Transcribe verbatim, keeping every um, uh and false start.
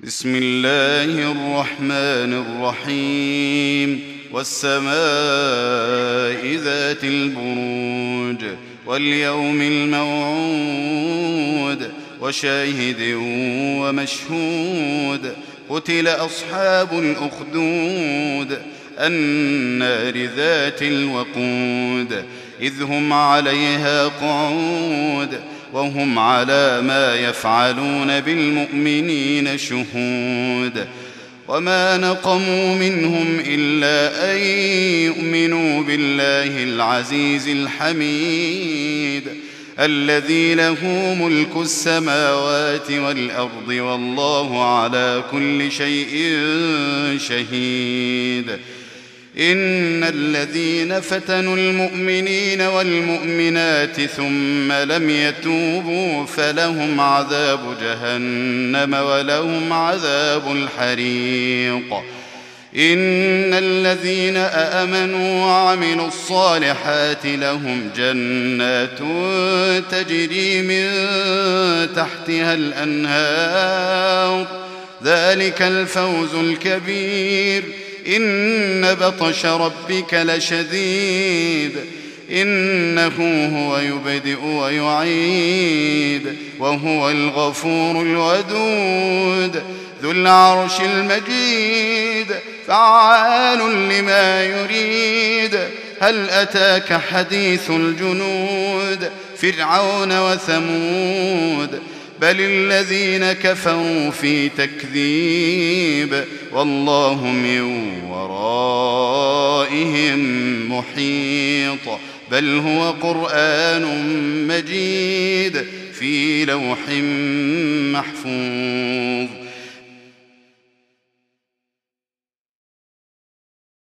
بسم الله الرحمن الرحيم والسماء ذات البروج واليوم الموعود وشاهد ومشهود قتل أصحاب الأخدود النار ذات الوقود إذ هم عليها قعود وهم على ما يفعلون بالمؤمنين شهود وما نقموا منهم إلا أن يؤمنوا بالله العزيز الحميد الذي له ملك السماوات والأرض والله على كل شيء شهيد إن الذين فتنوا المؤمنين والمؤمنات ثم لم يتوبوا فلهم عذاب جهنم ولهم عذاب الحريق إن الذين آمنوا وعملوا الصالحات لهم جنات تجري من تحتها الأنهار ذلك الفوز الكبير إن بطش ربك لشديد إنه هو يبدئ ويعيد وهو الغفور الودود ذو العرش المجيد فعال لما يريد هل أتاك حديث الجنود فرعون وثمود بل الذين كفروا في تكذيب والله من ورائهم محيط بل هو قرآن مجيد في لوح محفوظ.